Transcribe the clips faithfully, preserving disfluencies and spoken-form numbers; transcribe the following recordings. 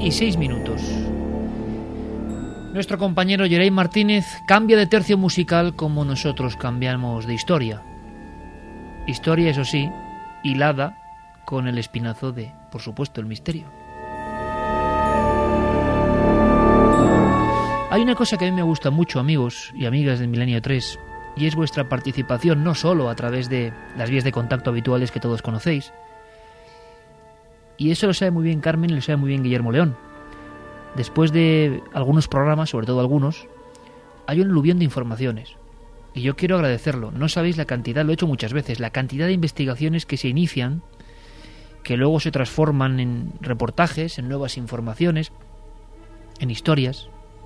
y seis minutos. Nuestro compañero Yeray Martínez cambia de tercio musical como nosotros cambiamos de historia. Historia, eso sí, hilada con el espinazo de, por supuesto, el misterio. Hay una cosa que a mí me gusta mucho, amigos y amigas del Milenio tres, y es vuestra participación, no solo a través de las vías de contacto habituales que todos conocéis, y eso lo sabe muy bien Carmen y lo sabe muy bien Guillermo León. Después de algunos programas, sobre todo algunos, hay un aluvión de informaciones. Y yo quiero agradecerlo. No sabéis la cantidad, lo he hecho muchas veces, la cantidad de investigaciones que se inician, que luego se transforman en reportajes, en nuevas informaciones, en historias.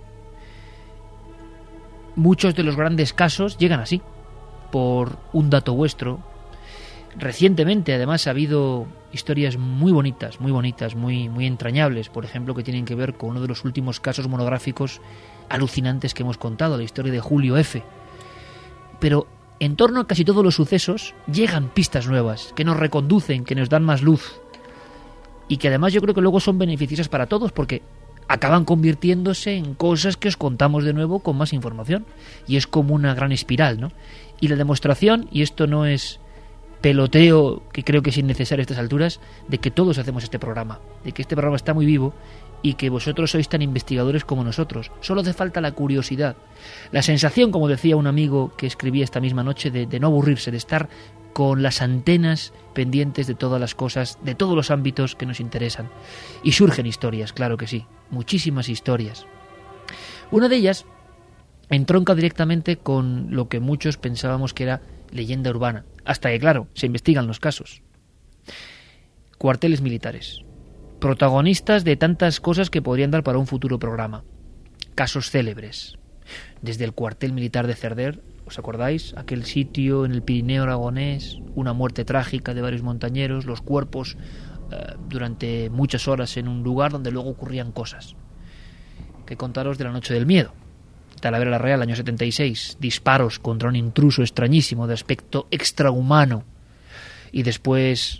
Muchos de los grandes casos llegan así, por un dato vuestro. Recientemente, además, ha habido historias muy bonitas, muy bonitas, muy, muy entrañables, por ejemplo, que tienen que ver con uno de los últimos casos monográficos alucinantes que hemos contado, la historia de Julio F. Pero en torno a casi todos los sucesos llegan pistas nuevas, que nos reconducen, que nos dan más luz, y que además yo creo que luego son beneficiosas para todos, porque acaban convirtiéndose en cosas que os contamos de nuevo con más información, y es como una gran espiral, ¿no? Y la demostración, y esto no es peloteo, que creo que es innecesario a estas alturas, de que todos hacemos este programa, de que este programa está muy vivo y que vosotros sois tan investigadores como nosotros. Solo hace falta la curiosidad, la sensación, como decía un amigo que escribía esta misma noche, de, de no aburrirse, de estar con las antenas pendientes de todas las cosas, de todos los ámbitos que nos interesan. Y surgen historias, claro que sí, muchísimas historias. Una de ellas entronca directamente con lo que muchos pensábamos que era leyenda urbana, hasta que, claro, se investigan los casos. Cuarteles militares, protagonistas de tantas cosas que podrían dar para un futuro programa. Casos célebres, desde el cuartel militar de Cerder, ¿os acordáis? Aquel sitio en el Pirineo aragonés, una muerte trágica de varios montañeros, los cuerpos eh, durante muchas horas en un lugar donde luego ocurrían cosas. Que contaros de la Noche del Miedo, Talavera la Real, año setenta y seis, disparos contra un intruso extrañísimo de aspecto extrahumano, y después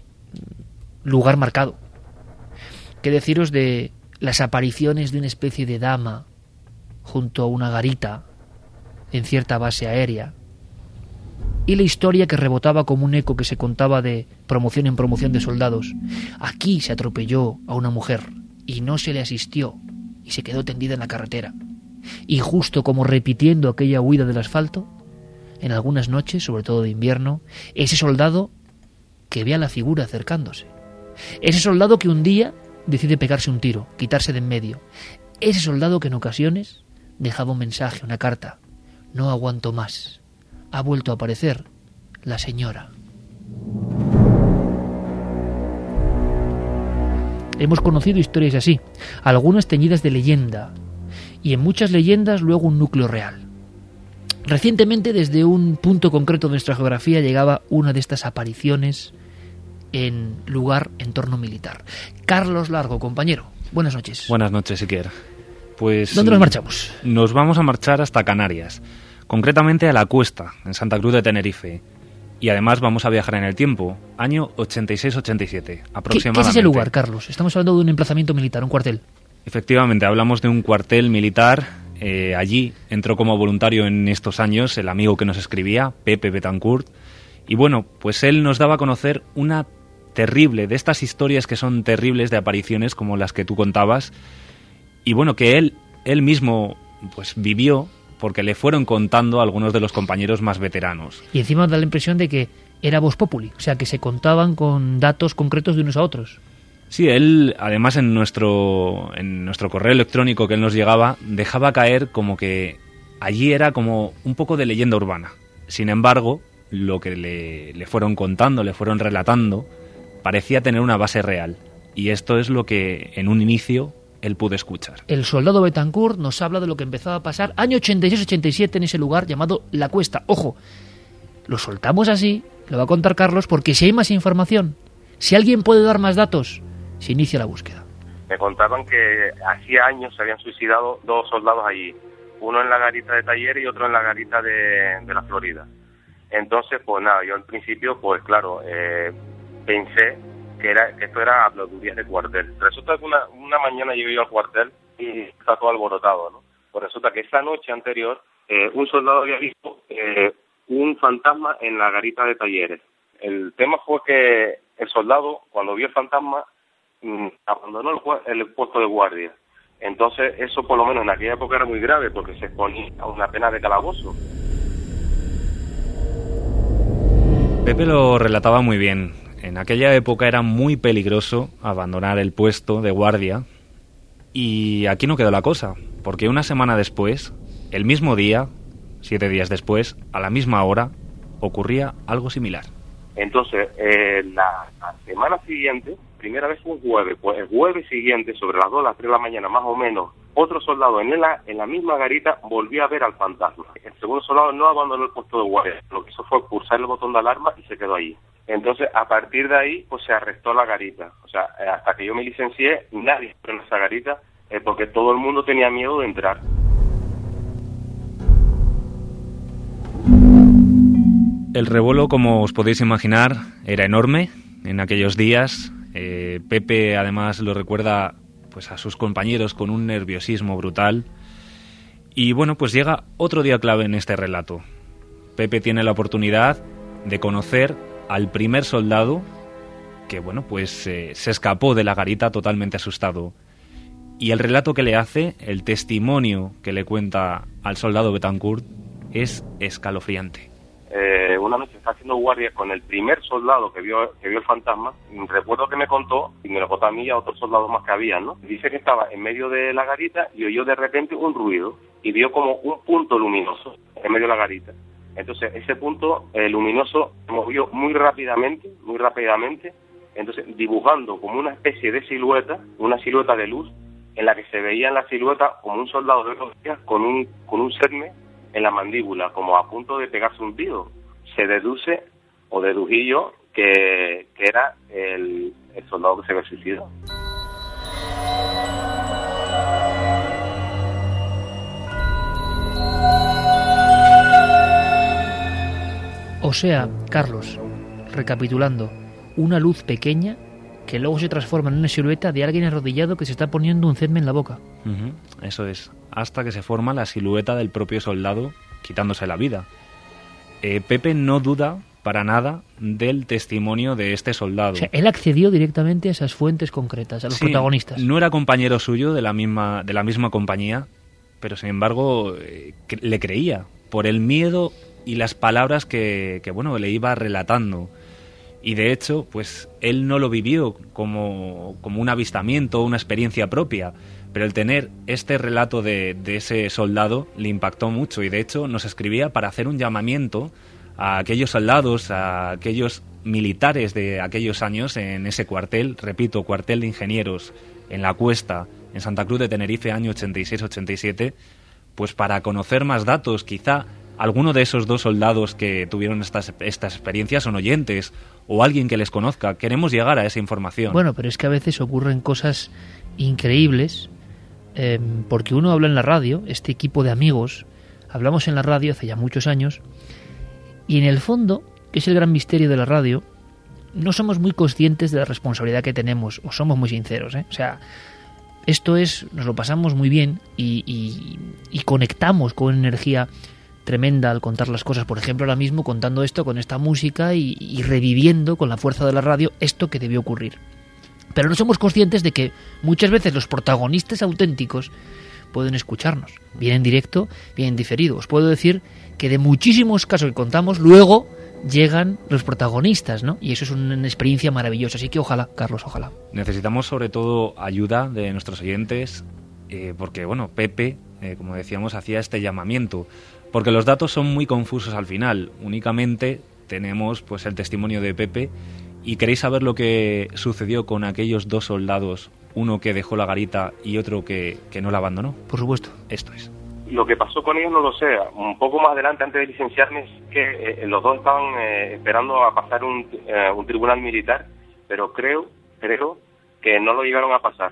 lugar marcado. ¿Qué deciros de las apariciones de una especie de dama junto a una garita en cierta base aérea? Y la historia que rebotaba como un eco que se contaba de promoción en promoción de soldados. Aquí se atropelló a una mujer y no se le asistió y se quedó tendida en la carretera. Y justo como repitiendo aquella huida del asfalto, en algunas noches, sobre todo de invierno, ese soldado que ve a la figura acercándose. Ese soldado que un día decide pegarse un tiro, quitarse de en medio. Ese soldado que en ocasiones dejaba un mensaje, una carta. No aguanto más. Ha vuelto a aparecer la señora. Hemos conocido historias así, algunas teñidas de leyenda, y en muchas leyendas luego un núcleo real. Recientemente, desde un punto concreto de nuestra geografía, llegaba una de estas apariciones en lugar, entorno militar. Carlos Largo, compañero, buenas noches. Buenas noches, Iker. Pues, ¿dónde nos marchamos? Nos vamos a marchar hasta Canarias, concretamente a La Cuesta, en Santa Cruz de Tenerife. Y además vamos a viajar en el tiempo, año ochenta y seis ochenta y siete, aproximadamente. ¿Qué, qué es ese lugar, Carlos? Estamos hablando de un emplazamiento militar, un cuartel. Efectivamente, hablamos de un cuartel militar. Eh, allí entró como voluntario en estos años el amigo que nos escribía, Pepe Betancourt. Y bueno, pues él nos daba a conocer una terrible, de estas historias que son terribles de apariciones como las que tú contabas. Y bueno, que él, él mismo pues vivió porque le fueron contando a algunos de los compañeros más veteranos. Y encima da la impresión de que era voz populi, o sea, que se contaban con datos concretos de unos a otros. Sí, él, además, en nuestro, en nuestro correo electrónico que él nos llegaba, dejaba caer como que allí era como un poco de leyenda urbana. Sin embargo, lo que le, le fueron contando, le fueron relatando, parecía tener una base real. Y esto es lo que, en un inicio, él pudo escuchar. El soldado Betancourt nos habla de lo que empezaba a pasar año ochenta y seis ochenta y siete en ese lugar llamado La Cuesta. Ojo, lo soltamos así, lo va a contar Carlos, porque si hay más información, si alguien puede dar más datos, se inicia la búsqueda. Me contaban que hacía años se habían suicidado dos soldados allí, uno en la garita de Taller y otro en la garita de, de la Florida. Entonces, pues nada, yo al principio, pues claro, eh, pensé que era que esto era habladurías de cuartel. Resulta que una, una mañana llegué yo al cuartel y está todo alborotado, ¿no? Pues resulta que esa noche anterior eh, un soldado había visto eh, un fantasma en la garita de Talleres. El tema fue que el soldado, cuando vio el fantasma, mmm, abandonó el, el puesto de guardia. Entonces eso, por lo menos en aquella época, era muy grave porque se exponía a una pena de calabozo. Pepe lo relataba muy bien. En aquella época era muy peligroso abandonar el puesto de guardia. Y aquí no quedó la cosa, porque una semana después, el mismo día, siete días después, a la misma hora, ocurría algo similar. Entonces, eh, la, la semana siguiente, primera vez fue un jueves, pues el jueves siguiente, sobre las dos, las tres de la mañana más o menos, otro soldado en la, en la misma garita volvió a ver al fantasma. El segundo soldado no abandonó el puesto de guardia, lo que hizo fue pulsar el botón de alarma y se quedó allí. Entonces, a partir de ahí, pues se arrestó la garita. O sea, hasta que yo me licencié, nadie entró en esa garita, eh, porque todo el mundo tenía miedo de entrar. El revuelo, como os podéis imaginar, era enorme en aquellos días. Eh, Pepe, además, lo recuerda pues a sus compañeros con un nerviosismo brutal. Y bueno, pues llega otro día clave en este relato. Pepe tiene la oportunidad de conocer al primer soldado que, bueno, pues eh, se escapó de la garita totalmente asustado. Y el relato que le hace, el testimonio que le cuenta al soldado Betancourt, es escalofriante. Eh, una noche está haciendo guardia con el primer soldado que vio que vio el fantasma. Recuerdo que me contó, y me lo contó a mí y a otros soldados más que había, ¿no? Dice que estaba en medio de la garita y oyó de repente un ruido y vio como un punto luminoso en medio de la garita. Entonces ese punto eh, luminoso se movió muy rápidamente, muy rápidamente, entonces dibujando como una especie de silueta, una silueta de luz, en la que se veía en la silueta como un soldado de los días con un con un serme en la mandíbula, como a punto de pegarse un tiro. Se deduce, o dedují yo, que, que era el, el soldado que se había suicidado. O sea, Carlos, recapitulando, una luz pequeña que luego se transforma en una silueta de alguien arrodillado que se está poniendo un cetme en la boca. Uh-huh. Eso es, hasta que se forma la silueta del propio soldado quitándose la vida. Eh, Pepe no duda para nada del testimonio de este soldado. O sea, él accedió directamente a esas fuentes concretas, a los sí, protagonistas. No era compañero suyo de la misma, de la misma compañía, pero sin embargo eh, que, le creía por el miedo y las palabras que, que bueno, le iba relatando. Y de hecho, pues él no lo vivió como, como un avistamiento o una experiencia propia, pero el tener este relato de, de ese soldado le impactó mucho y de hecho nos escribía para hacer un llamamiento a aquellos soldados, a aquellos militares de aquellos años en ese cuartel, repito, cuartel de ingenieros en La Cuesta, en Santa Cruz de Tenerife, año ochenta y seis ochenta y siete, pues para conocer más datos, quizá alguno de esos dos soldados que tuvieron estas, estas experiencias son oyentes o alguien que les conozca. Queremos llegar a esa información. Bueno, pero es que a veces ocurren cosas increíbles eh, porque uno habla en la radio, este equipo de amigos, hablamos en la radio hace ya muchos años y en el fondo, que es el gran misterio de la radio, no somos muy conscientes de la responsabilidad que tenemos, o somos muy sinceros, ¿eh? O sea, esto es, nos lo pasamos muy bien y, y, y conectamos con energía tremenda al contar las cosas. Por ejemplo, ahora mismo contando esto con esta música y, y reviviendo con la fuerza de la radio esto que debió ocurrir. Pero no somos conscientes de que muchas veces los protagonistas auténticos pueden escucharnos, bien en directo, bien en diferido. Os puedo decir que de muchísimos casos que contamos, luego llegan los protagonistas, ¿no? Y eso es una experiencia maravillosa. Así que ojalá, Carlos, ojalá. Necesitamos sobre todo ayuda de nuestros oyentes, eh, porque, bueno, Pepe, eh, como decíamos, hacía este llamamiento. Porque los datos son muy confusos al final. Únicamente tenemos pues el testimonio de Pepe. ¿Y queréis saber lo que sucedió con aquellos dos soldados? Uno que dejó la garita y otro que, que no la abandonó. Por supuesto. Esto es. Lo que pasó con ellos no lo sé. Un poco más adelante, antes de licenciarme, es que eh, los dos estaban eh, esperando a pasar un, eh, un tribunal militar, pero creo, creo que no lo llegaron a pasar,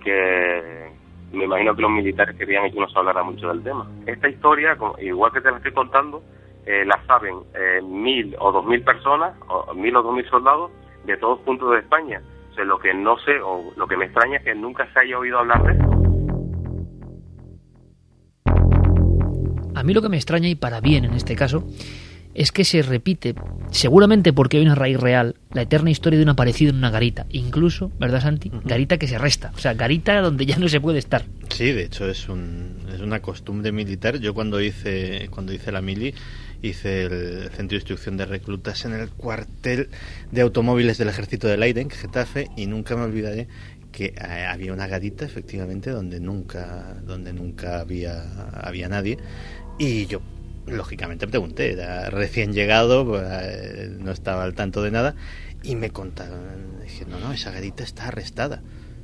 porque me imagino que los militares querían que no se hablara mucho del tema. Esta historia, igual que te la estoy contando, eh, la saben eh, mil o dos mil personas, o mil o dos mil soldados, de todos puntos de España. O sea, lo que no sé, o lo que me extraña es que nunca se haya oído hablar de eso. A mí lo que me extraña, y para bien en este caso, es que se repite, seguramente porque hay una raíz real, la eterna historia de un aparecido en una garita. Incluso, ¿verdad, Santi? Uh-huh. Garita que se resta. O sea, garita donde ya no se puede estar. Sí, de hecho es un es una costumbre militar. Yo cuando hice cuando hice la mili, hice el centro de instrucción de reclutas en el cuartel de automóviles del Ejército del Aire en Getafe, y nunca me olvidaré que eh, había una garita, efectivamente, donde nunca donde nunca había había nadie, y yo lógicamente pregunté, era recién llegado, pues, eh, no estaba al tanto de nada, y me contaron, dije, no, no, esa garita está arrestada.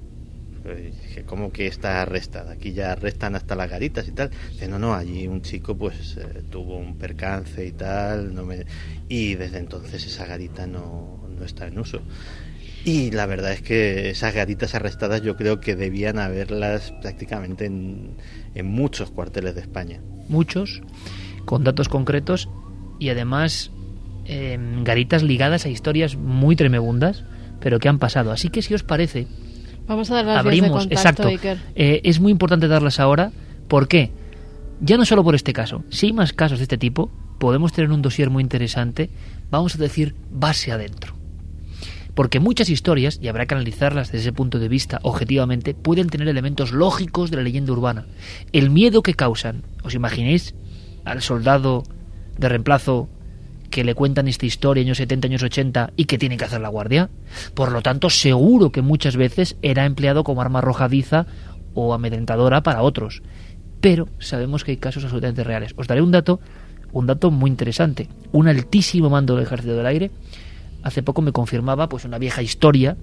Dije, ¿cómo que está arrestada? Aquí ya arrestan hasta las garitas y tal. Dice, no, no, allí un chico pues eh, tuvo un percance y tal, no me... y desde entonces esa garita no, no está en uso. Y la verdad es que esas garitas arrestadas yo creo que debían haberlas prácticamente en, en muchos cuarteles de España. Muchos, con datos concretos, y además eh, garitas ligadas a historias muy tremebundas, pero que han pasado. Así que si os parece, vamos a dar las abrimos, vías de contacto, exacto. Eh, es muy importante darlas ahora. ¿Por qué? Ya no solo por este caso. Si hay más casos de este tipo, podemos tener un dossier muy interesante, vamos a decir, base adentro. Porque muchas historias, y habrá que analizarlas desde ese punto de vista objetivamente, pueden tener elementos lógicos de la leyenda urbana. El miedo que causan, ¿os imagináis al soldado de reemplazo que le cuentan esta historia años setenta, años ochenta, y que tiene que hacer la guardia? Por lo tanto, seguro que muchas veces era empleado como arma arrojadiza o amedrentadora para otros. Pero sabemos que hay casos absolutamente reales. Os daré un dato, un dato muy interesante. Un altísimo mando del Ejército del Aire hace poco me confirmaba pues una vieja historia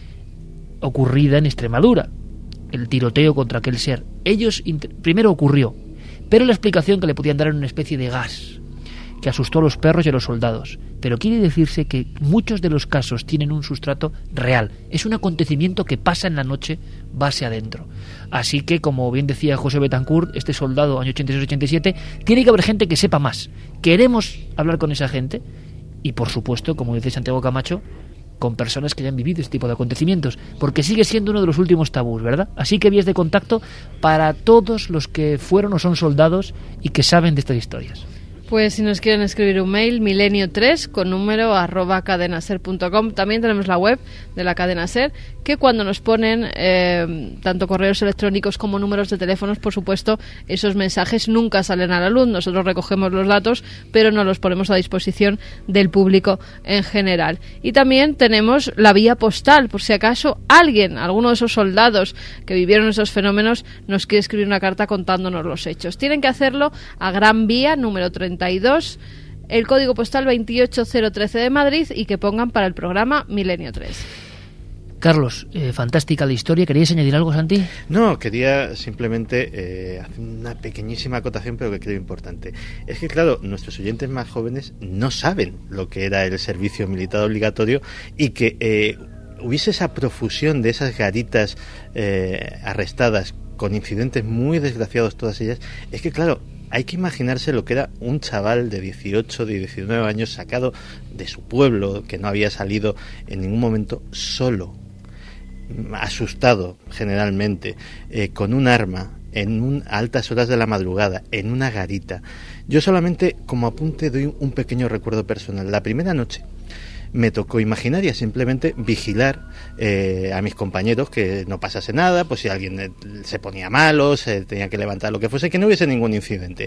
ocurrida en Extremadura, el tiroteo contra aquel ser. Ellos primero ocurrió, pero la explicación que le podían dar era una especie de gas que asustó a los perros y a los soldados. Pero quiere decirse que muchos de los casos tienen un sustrato real. Es un acontecimiento que pasa en la noche base adentro. Así que, como bien decía José Betancourt, este soldado, año ochenta y seis ochenta y siete, tiene que haber gente que sepa más. Queremos hablar con esa gente y, por supuesto, como dice Santiago Camacho, con personas que hayan vivido este tipo de acontecimientos, porque sigue siendo uno de los últimos tabús, ¿verdad? Así que vías de contacto para todos los que fueron o son soldados y que saben de estas historias. Pues si nos quieren escribir un mail, milenio tres con número arroba cadenaser punto com. También tenemos la web de la Cadena Ser, que cuando nos ponen eh, tanto correos electrónicos como números de teléfonos, por supuesto, esos mensajes nunca salen a la luz. Nosotros recogemos los datos, pero no los ponemos a disposición del público en general. Y también tenemos la vía postal, por si acaso alguien, alguno de esos soldados que vivieron esos fenómenos, nos quiere escribir una carta contándonos los hechos. Tienen que hacerlo a Gran Vía, número treinta y dos, el código postal veintiocho cero trece de Madrid, y que pongan para el programa Milenio tres. Carlos, eh, fantástica la historia. ¿Querías añadir algo, Santi? No, quería simplemente eh, hacer una pequeñísima acotación, pero que creo importante. Es que, claro, nuestros oyentes más jóvenes no saben lo que era el servicio militar obligatorio, y que eh, hubiese esa profusión de esas garitas eh, arrestadas con incidentes muy desgraciados, todas ellas. Es que, claro, hay que imaginarse lo que era un chaval de dieciocho, de diecinueve años, sacado de su pueblo, que no había salido en ningún momento, solo, asustado generalmente, eh, con un arma, en un, a altas horas de la madrugada, en una garita. Yo solamente, como apunte, doy un pequeño recuerdo personal. La primera noche me tocó imaginaria, simplemente vigilar eh, a mis compañeros que no pasase nada, pues si alguien eh, se ponía malo, se tenía que levantar, lo que fuese, que no hubiese ningún incidente.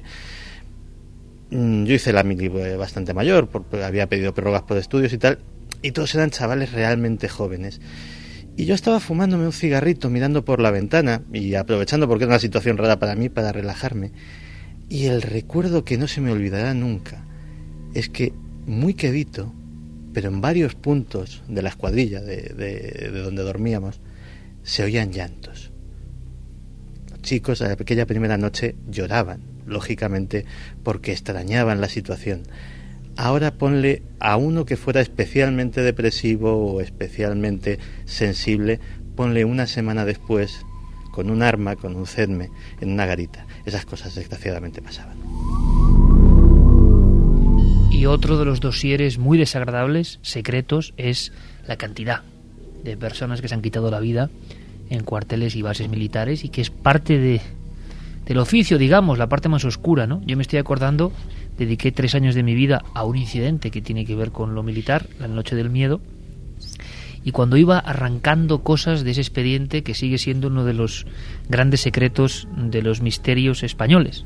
Mm, yo hice la mili bastante mayor, porque había pedido prórrogas por estudios y tal, y todos eran chavales realmente jóvenes. Y yo estaba fumándome un cigarrito, mirando por la ventana y aprovechando, porque era una situación rara para mí, para relajarme. Y el recuerdo que no se me olvidará nunca es que, muy quedito, pero en varios puntos de la escuadrilla de, de, de donde dormíamos, se oían llantos. Los chicos a aquella primera noche lloraban, lógicamente, porque extrañaban la situación. Ahora ponle a uno que fuera especialmente depresivo o especialmente sensible, ponle una semana después, con un arma, con un cedme, en una garita. Esas cosas desgraciadamente pasaban. Y otro de los dosieres muy desagradables, secretos, es la cantidad de personas que se han quitado la vida en cuarteles y bases militares, y que es parte de, del oficio, digamos, la parte más oscura, ¿no? Yo me estoy acordando, dediqué tres años de mi vida a un incidente que tiene que ver con lo militar, la Noche del Miedo, y cuando iba arrancando cosas de ese expediente que sigue siendo uno de los grandes secretos de los misterios españoles,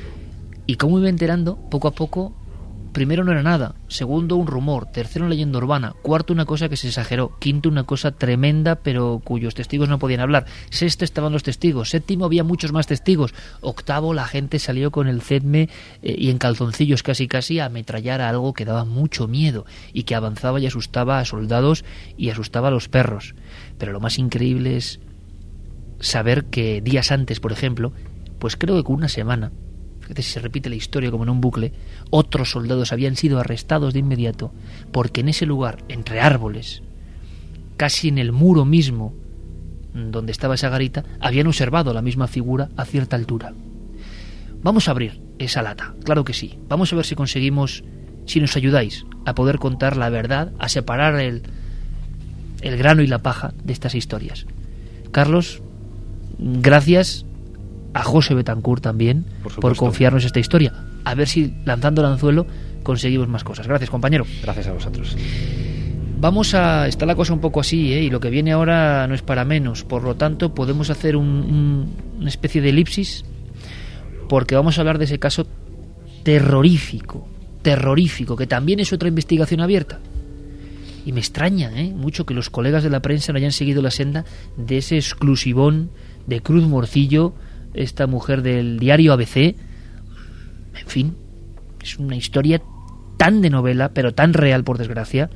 y como iba enterando, poco a poco, primero no era nada, segundo un rumor, tercero una leyenda urbana, cuarto una cosa que se exageró, quinto una cosa tremenda pero cuyos testigos no podían hablar, sexto estaban los testigos, séptimo había muchos más testigos, octavo la gente salió con el cedme eh, y en calzoncillos casi casi a ametrallar a algo que daba mucho miedo y que avanzaba y asustaba a soldados y asustaba a los perros. Pero lo más increíble es saber que días antes, por ejemplo, pues creo que con una semana, fíjate si se repite la historia como en un bucle, otros soldados habían sido arrestados de inmediato porque en ese lugar, entre árboles, casi en el muro mismo donde estaba esa garita, habían observado la misma figura a cierta altura. Vamos a abrir esa lata, claro que sí. Vamos a ver si conseguimos, si nos ayudáis a poder contar la verdad, a separar el, el grano y la paja de estas historias. Carlos, gracias. A José Betancourt también por, por confiarnos esta historia. A ver si lanzando el anzuelo conseguimos más cosas. Gracias, compañero. Gracias a vosotros. Vamos a... Está la cosa un poco así, ¿eh? Y lo que viene ahora no es para menos. Por lo tanto, podemos hacer un, un, una especie de elipsis, porque vamos a hablar de ese caso terrorífico, terrorífico, que también es otra investigación abierta. Y me extraña ¿eh? mucho que los colegas de la prensa no hayan seguido la senda de ese exclusivón de Cruz Morcillo, esta mujer del diario A B C. En fin, es una historia tan de novela, pero tan real, por desgracia,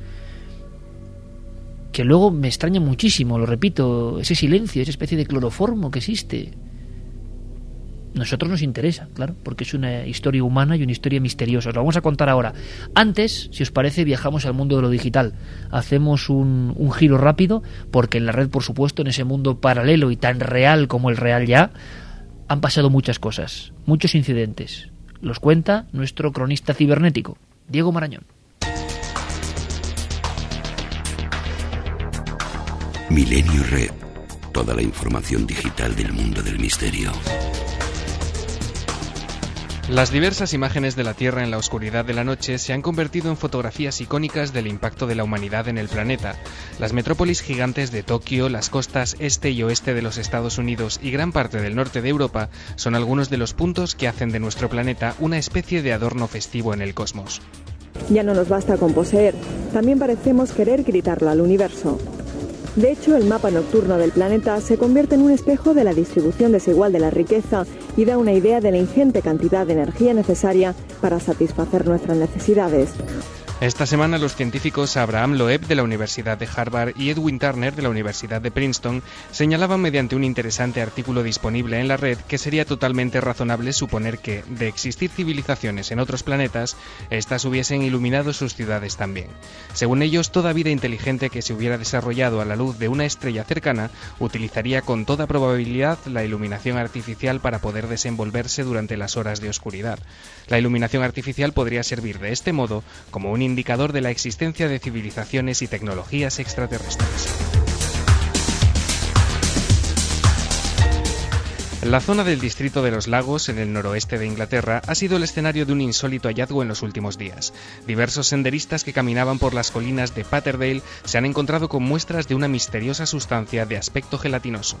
que luego me extraña muchísimo, lo repito, ese silencio, esa especie de cloroformo que existe. Nosotros nos interesa, claro, porque es una historia humana y una historia misteriosa. Os lo vamos a contar ahora. Antes, si os parece, viajamos al mundo de lo digital. Hacemos un, un giro rápido, porque en la red, por supuesto, en ese mundo paralelo y tan real como el real ya, han pasado muchas cosas, muchos incidentes. Los cuenta nuestro cronista cibernético, Diego Marañón. Milenio Red. Toda la información digital del mundo del misterio. Las diversas imágenes de la Tierra en la oscuridad de la noche se han convertido en fotografías icónicas del impacto de la humanidad en el planeta. Las metrópolis gigantes de Tokio, las costas este y oeste de los Estados Unidos y gran parte del norte de Europa son algunos de los puntos que hacen de nuestro planeta una especie de adorno festivo en el cosmos. Ya no nos basta con poseer, también parecemos querer gritarlo al universo. De hecho, el mapa nocturno del planeta se convierte en un espejo de la distribución desigual de la riqueza y da una idea de la ingente cantidad de energía necesaria para satisfacer nuestras necesidades. Esta semana los científicos Abraham Loeb de la Universidad de Harvard y Edwin Turner de la Universidad de Princeton señalaban mediante un interesante artículo disponible en la red que sería totalmente razonable suponer que, de existir civilizaciones en otros planetas, éstas hubiesen iluminado sus ciudades también. Según ellos, toda vida inteligente que se hubiera desarrollado a la luz de una estrella cercana utilizaría con toda probabilidad la iluminación artificial para poder desenvolverse durante las horas de oscuridad. La iluminación artificial podría servir de este modo como un indicador de la existencia de civilizaciones y tecnologías extraterrestres. La zona del distrito de los Lagos, en el noroeste de Inglaterra, ha sido el escenario de un insólito hallazgo en los últimos días. Diversos senderistas que caminaban por las colinas de Patterdale se han encontrado con muestras de una misteriosa sustancia de aspecto gelatinoso.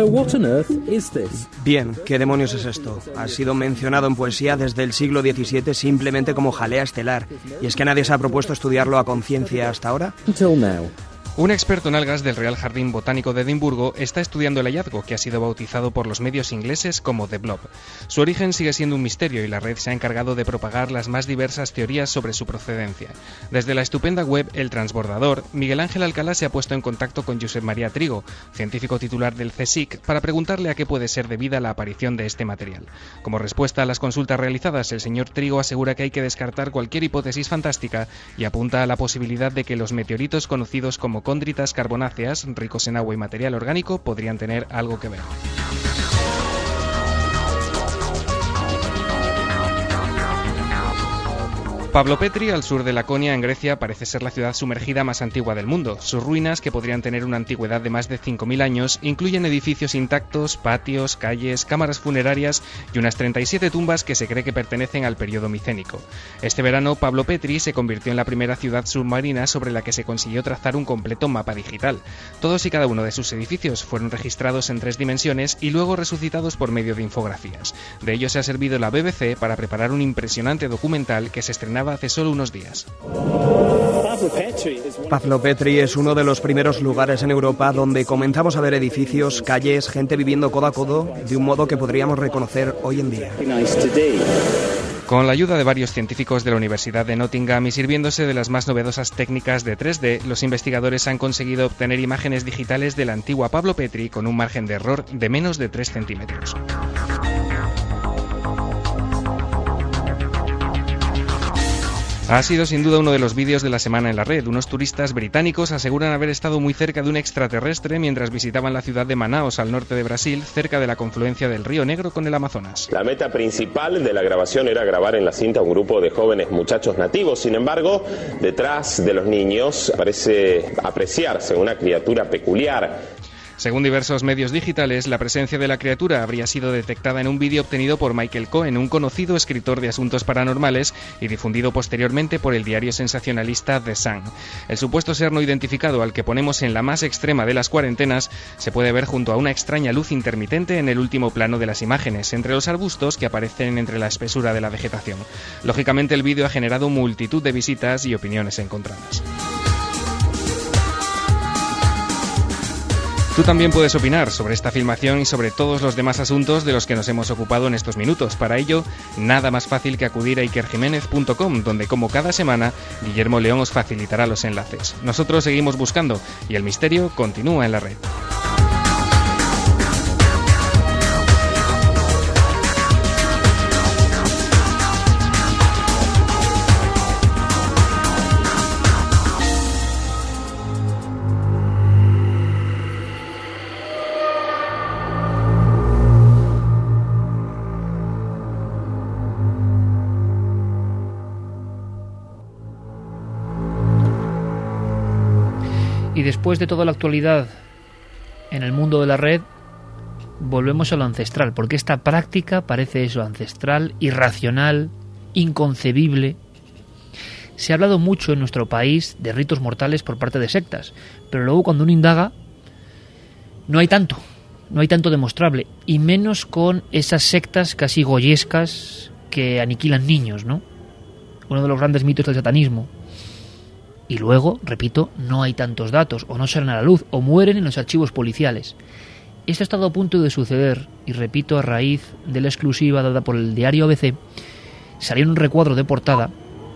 Bien, ¿qué demonios es esto? Ha sido mencionado en poesía desde el siglo diecisiete simplemente como jalea estelar. ¿Y es que nadie se ha propuesto estudiarlo a conciencia hasta ahora? Un experto en algas del Real Jardín Botánico de Edimburgo está estudiando el hallazgo, que ha sido bautizado por los medios ingleses como The Blob. Su origen sigue siendo un misterio y la red se ha encargado de propagar las más diversas teorías sobre su procedencia. Desde la estupenda web El Transbordador, Miguel Ángel Alcalá se ha puesto en contacto con Josep María Trigo, científico titular del C S I C, para preguntarle a qué puede ser debida la aparición de este material. Como respuesta a las consultas realizadas, el señor Trigo asegura que hay que descartar cualquier hipótesis fantástica y apunta a la posibilidad de que los meteoritos conocidos como condritas carbonáceas, ricos en agua y material orgánico, podrían tener algo que ver. Pablo Petri, al sur de Laconia, en Grecia, parece ser la ciudad sumergida más antigua del mundo. Sus ruinas, que podrían tener una antigüedad de más de cinco mil años, incluyen edificios intactos, patios, calles, cámaras funerarias y unas treinta y siete tumbas que se cree que pertenecen al periodo micénico. Este verano, Pablo Petri se convirtió en la primera ciudad submarina sobre la que se consiguió trazar un completo mapa digital. Todos y cada uno de sus edificios fueron registrados en tres dimensiones y luego resucitados por medio de infografías. De ello se ha servido la B B C para preparar un impresionante documental que se estrenaba hace solo unos días. Pavlo Petri es uno de los primeros lugares en Europa donde comenzamos a ver edificios, calles, gente viviendo codo a codo de un modo que podríamos reconocer hoy en día. Con la ayuda de varios científicos de la Universidad de Nottingham y sirviéndose de las más novedosas técnicas de tres D, los investigadores han conseguido obtener imágenes digitales de la antigua Pavlo Petri con un margen de error de menos de tres centímetros. Ha sido sin duda uno de los vídeos de la semana en la red. Unos turistas británicos aseguran haber estado muy cerca de un extraterrestre mientras visitaban la ciudad de Manaus, al norte de Brasil, cerca de la confluencia del río Negro con el Amazonas. La meta principal de la grabación era grabar en la cinta a un grupo de jóvenes muchachos nativos. Sin embargo, detrás de los niños parece apreciarse una criatura peculiar. Según diversos medios digitales, la presencia de la criatura habría sido detectada en un vídeo obtenido por Michael Cohen, un conocido escritor de asuntos paranormales, y difundido posteriormente por el diario sensacionalista The Sun. El supuesto ser no identificado, al que ponemos en la más extrema de las cuarentenas, se puede ver junto a una extraña luz intermitente en el último plano de las imágenes, entre los arbustos que aparecen entre la espesura de la vegetación. Lógicamente, el vídeo ha generado multitud de visitas y opiniones encontradas. Tú también puedes opinar sobre esta filmación y sobre todos los demás asuntos de los que nos hemos ocupado en estos minutos. Para ello, nada más fácil que acudir a iker jiménez punto com, donde como cada semana, Guillermo León os facilitará los enlaces. Nosotros seguimos buscando y el misterio continúa en la red. Y después de toda la actualidad en el mundo de la red, volvemos a lo ancestral, porque esta práctica parece eso, ancestral, irracional, inconcebible. Se ha hablado mucho en nuestro país de ritos mortales por parte de sectas, pero luego cuando uno indaga, no hay tanto, no hay tanto demostrable, y menos con esas sectas casi goyescas que aniquilan niños, ¿no? Uno de los grandes mitos del satanismo. Y luego, repito, no hay tantos datos, o no salen a la luz, o mueren en los archivos policiales. Esto ha estado a punto de suceder, y repito, a raíz de la exclusiva dada por el diario A B C, salió un recuadro de portada,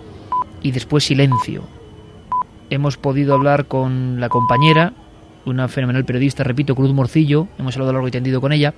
y después silencio. Hemos podido hablar con la compañera, una fenomenal periodista, repito, Cruz Morcillo, hemos hablado largo y tendido con ella,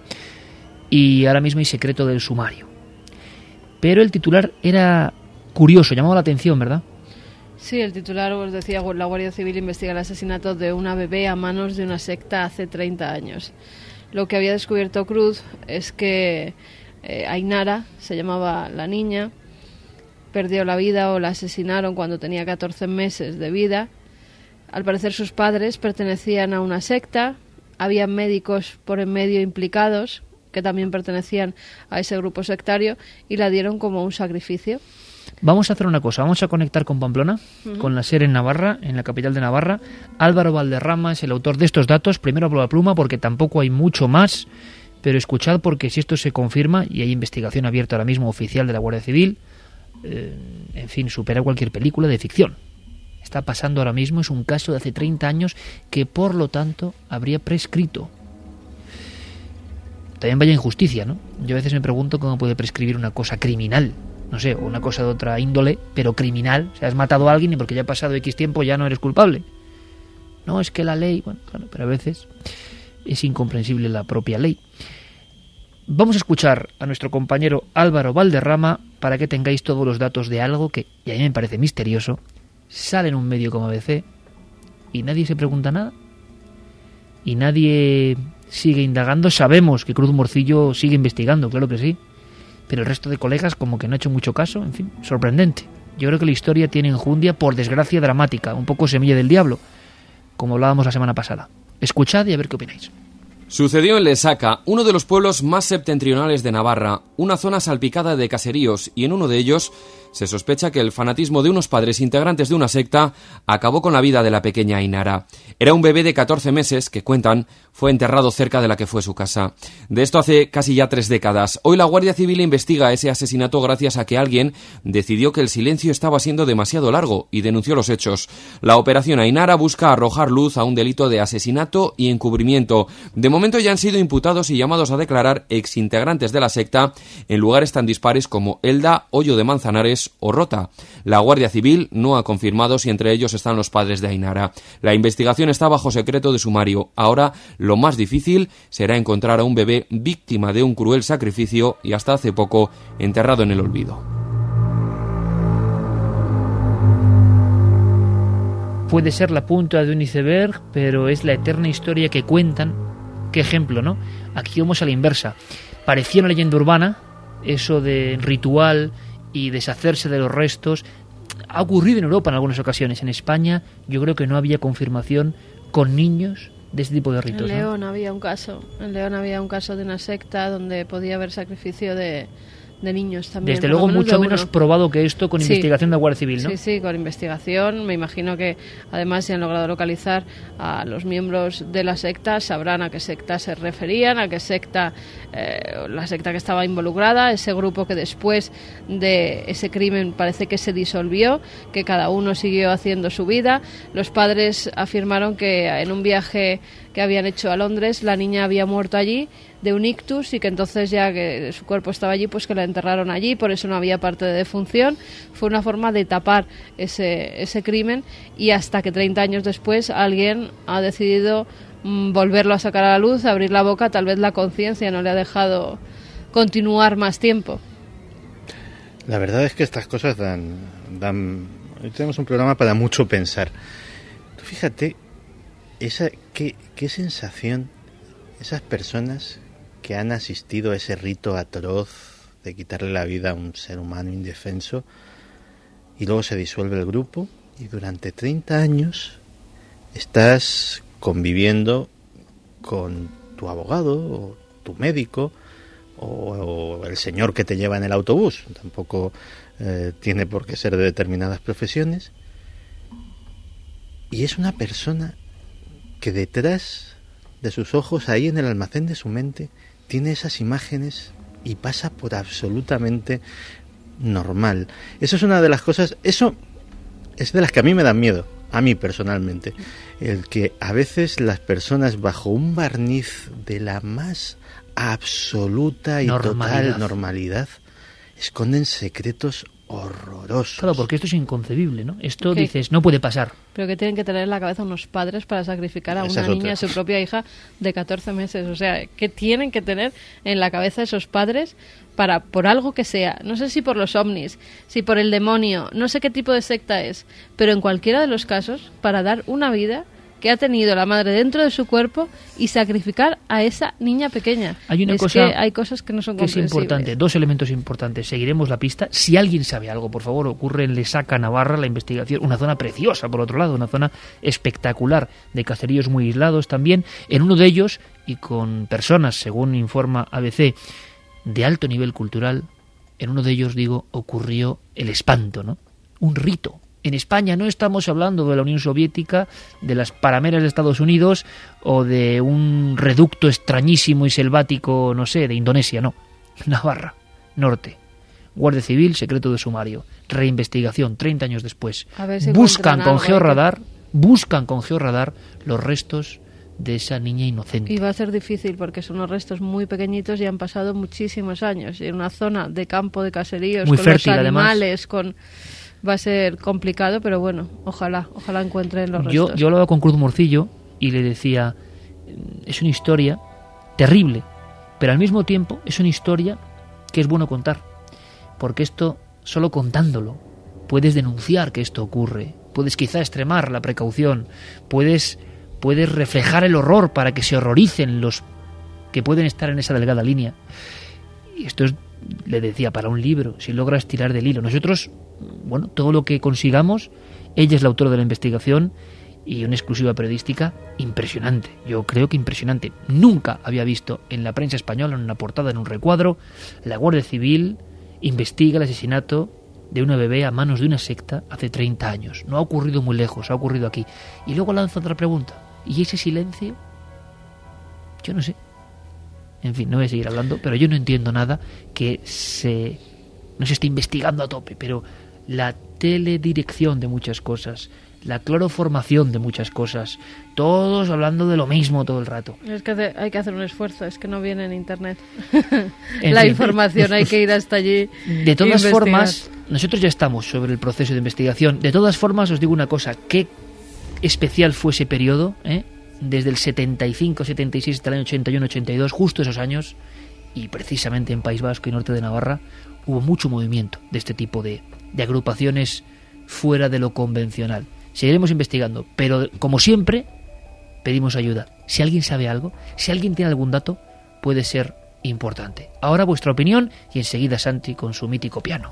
y ahora mismo hay secreto del sumario. Pero el titular era curioso, llamaba la atención, ¿verdad? Sí, el titular os decía, la Guardia Civil investiga el asesinato de una bebé a manos de una secta hace treinta años. Lo que había descubierto Cruz es que eh, Ainara, se llamaba la niña, perdió la vida o la asesinaron cuando tenía catorce meses de vida. Al parecer sus padres pertenecían a una secta, había médicos por en medio implicados que también pertenecían a ese grupo sectario y la dieron como un sacrificio. Vamos a hacer una cosa, vamos a conectar con Pamplona, uh-huh. con la SER en Navarra, en la capital de Navarra. Álvaro Valderrama es el autor de estos datos, primero por la pluma porque tampoco hay mucho más, pero escuchad porque si esto se confirma, y hay investigación abierta ahora mismo oficial de la Guardia Civil, eh, en fin, supera cualquier película de ficción. Está pasando ahora mismo, es un caso de hace treinta años que por lo tanto habría prescrito. También vaya injusticia, ¿no? Yo a veces me pregunto cómo puede prescribir una cosa criminal. No sé, una cosa de otra índole, pero criminal. O sea, has matado a alguien y porque ya ha pasado X tiempo ya no eres culpable. No, es que la ley... Bueno, claro, pero a veces es incomprensible la propia ley. Vamos a escuchar a nuestro compañero Álvaro Valderrama para que tengáis todos los datos de algo que, y a mí me parece misterioso, sale en un medio como A B C y nadie se pregunta nada. Y nadie sigue indagando. Sabemos que Cruz Morcillo sigue investigando, claro que sí. Pero el resto de colegas como que no ha hecho mucho caso, en fin, sorprendente. Yo creo que la historia tiene enjundia, por desgracia dramática, un poco semilla del diablo, como hablábamos la semana pasada. Escuchad y a ver qué opináis. Sucedió en Lesaca, uno de los pueblos más septentrionales de Navarra, una zona salpicada de caseríos, y en uno de ellos se sospecha que el fanatismo de unos padres integrantes de una secta acabó con la vida de la pequeña Ainara. Era un bebé de catorce meses que, cuentan, fue enterrado cerca de la que fue su casa. De esto hace casi ya tres décadas. Hoy la Guardia Civil investiga ese asesinato gracias a que alguien decidió que el silencio estaba siendo demasiado largo y denunció los hechos. La operación Ainara busca arrojar luz a un delito de asesinato y encubrimiento. De momento ya han sido imputados y llamados a declarar exintegrantes de la secta en lugares tan dispares como Elda, Hoyo de Manzanares o Rota. La Guardia Civil no ha confirmado si entre ellos están los padres de Ainara. La investigación está bajo secreto de sumario. Ahora lo más difícil será encontrar a un bebé víctima de un cruel sacrificio y hasta hace poco enterrado en el olvido. Puede ser la punta de un iceberg, pero es la eterna historia que cuentan. Qué ejemplo, ¿no? Aquí vamos a la inversa. Parecía una leyenda urbana, eso de ritual y deshacerse de los restos. Ha ocurrido en Europa en algunas ocasiones. En España yo creo que no había confirmación con niños de este tipo de ritos. En León ¿no? había un caso. En León había un caso de una secta donde podía haber sacrificio de, de niños también. Desde luego mucho menos probado que esto con sí. investigación de la Guardia Civil, ¿no? Sí, sí, con investigación. Me imagino que además se han logrado localizar a los miembros de la secta, sabrán a qué secta se referían, a qué secta, eh, la secta que estaba involucrada, ese grupo que después de ese crimen parece que se disolvió, que cada uno siguió haciendo su vida. Los padres afirmaron que en un viaje que habían hecho a Londres, la niña había muerto allí de un ictus y que entonces ya que su cuerpo estaba allí, pues que la enterraron allí, por eso no había parte de defunción. Fue una forma de tapar ese, ese crimen y hasta que treinta años después alguien ha decidido mmm, volverlo a sacar a la luz, abrir la boca, tal vez la conciencia no le ha dejado continuar más tiempo. La verdad es que estas cosas dan, dan... Hoy tenemos un programa para mucho pensar. Tú fíjate, esa qué, qué sensación esas personas que han asistido a ese rito atroz de quitarle la vida a un ser humano indefenso y luego se disuelve el grupo y durante treinta años estás conviviendo con tu abogado o tu médico o, o el señor que te lleva en el autobús, tampoco eh, tiene por qué ser de determinadas profesiones, y es una persona que detrás de sus ojos, ahí en el almacén de su mente, tiene esas imágenes y pasa por absolutamente normal. Eso es una de las cosas, eso es de las que a mí me dan miedo, a mí personalmente, el que a veces las personas bajo un barniz de la más absoluta y normalidad. total normalidad esconden secretos horrorosos. Claro, porque esto es inconcebible, ¿no? Esto ¿Qué? dices, no puede pasar. Pero que tienen que tener en la cabeza unos padres para sacrificar a Esa una es niña, a su propia hija de catorce meses. O sea, ¿qué tienen que tener en la cabeza esos padres para, por algo que sea? No sé si por los ovnis, si por el demonio, no sé qué tipo de secta es, pero en cualquiera de los casos, para dar una vida que ha tenido la madre dentro de su cuerpo y sacrificar a esa niña pequeña. Hay una es cosa que hay cosas que no son que es comprensibles. importante, dos elementos importantes. Seguiremos la pista. Si alguien sabe algo, por favor, ocurre en Lesaca, Navarra, la investigación. Una zona preciosa, por otro lado, una zona espectacular, de caseríos muy aislados también. En uno de ellos, y con personas, según informa A B C, de alto nivel cultural, en uno de ellos, digo, ocurrió el espanto, ¿no? Un rito. En España no estamos hablando de la Unión Soviética, de las parameras de Estados Unidos o de un reducto extrañísimo y selvático, no sé, de Indonesia, no. Navarra, norte. Guardia Civil, secreto de sumario. Reinvestigación, treinta años después. A ver si buscan con algo, georradar, buscan con georradar los restos de esa niña inocente. Y va a ser difícil porque son unos restos muy pequeñitos y han pasado muchísimos años. Y en una zona de campo, de caseríos, muy con fértil, los animales, además. con... Va a ser complicado, pero bueno, ojalá, ojalá encuentren los yo, restos. Yo hablaba con Cruz Morcillo y le decía, es una historia terrible, pero al mismo tiempo es una historia que es bueno contar, porque esto, solo contándolo, puedes denunciar que esto ocurre, puedes quizá extremar la precaución, puedes, puedes reflejar el horror para que se horroricen los que pueden estar en esa delgada línea. Y esto es, le decía, para un libro, si logras tirar del hilo. Nosotros bueno, todo lo que consigamos. Ella es la autora de la investigación y una exclusiva periodística impresionante. Yo creo que impresionante. Nunca había visto en la prensa española, en una portada, en un recuadro, la Guardia Civil investiga el asesinato de una bebé a manos de una secta hace treinta años. No ha ocurrido muy lejos, ha ocurrido aquí. Y luego lanza otra pregunta. ¿Y ese silencio? Yo no sé. En fin, no voy a seguir hablando, pero yo no entiendo nada que se no se esté investigando a tope, pero la teledirección de muchas cosas, la cloroformación de muchas cosas, todos hablando de lo mismo todo el rato. Es que hace, hay que hacer un esfuerzo, es que no viene en internet. En la fin. información hay que ir hasta allí. De todas investigar. formas, nosotros ya estamos sobre el proceso de investigación. De todas formas, os digo una cosa, qué especial fue ese periodo, ¿eh? Desde el setenta y cinco, setenta y seis hasta el año ochenta y uno, ochenta y dos, justo esos años, y precisamente en País Vasco y norte de Navarra, hubo mucho movimiento de este tipo de, de agrupaciones fuera de lo convencional. Seguiremos investigando, pero como siempre, pedimos ayuda. Si alguien sabe algo, si alguien tiene algún dato, puede ser importante. Ahora vuestra opinión y enseguida Santi con su mítico piano.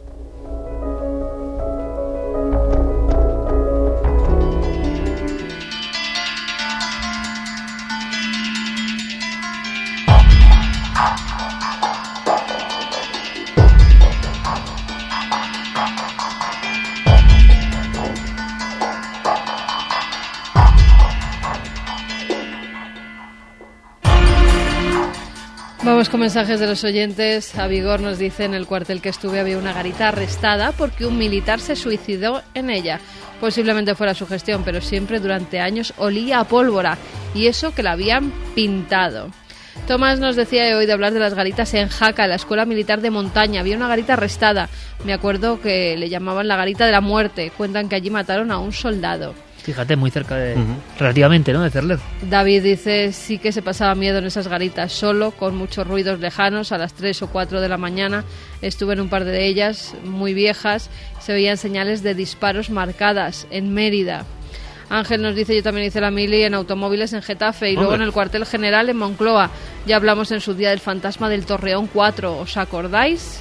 Vamos con mensajes de los oyentes. A Vigor nos dice: en el cuartel que estuve había una garita arrestada porque un militar se suicidó en ella. Posiblemente fuera su gestión, pero siempre durante años olía a pólvora, y eso que la habían pintado. Tomás nos decía: he oído hablar de las garitas en Jaca, en la escuela militar de montaña. Había una garita arrestada. Me acuerdo que le llamaban la garita de la muerte. Cuentan que allí mataron a un soldado. Fíjate, muy cerca de... Uh-huh. Relativamente, ¿no?, de Cerler. David dice: sí que se pasaba miedo en esas garitas, solo, con muchos ruidos lejanos. A las tres o cuatro de la mañana estuve en un par de ellas, muy viejas. Se veían señales de disparos marcadas en Mérida. Ángel nos dice: yo también hice la mili en automóviles en Getafe y Hombre. luego en el cuartel general en Moncloa. Ya hablamos en su día del fantasma del Torreón cuatro, ¿os acordáis?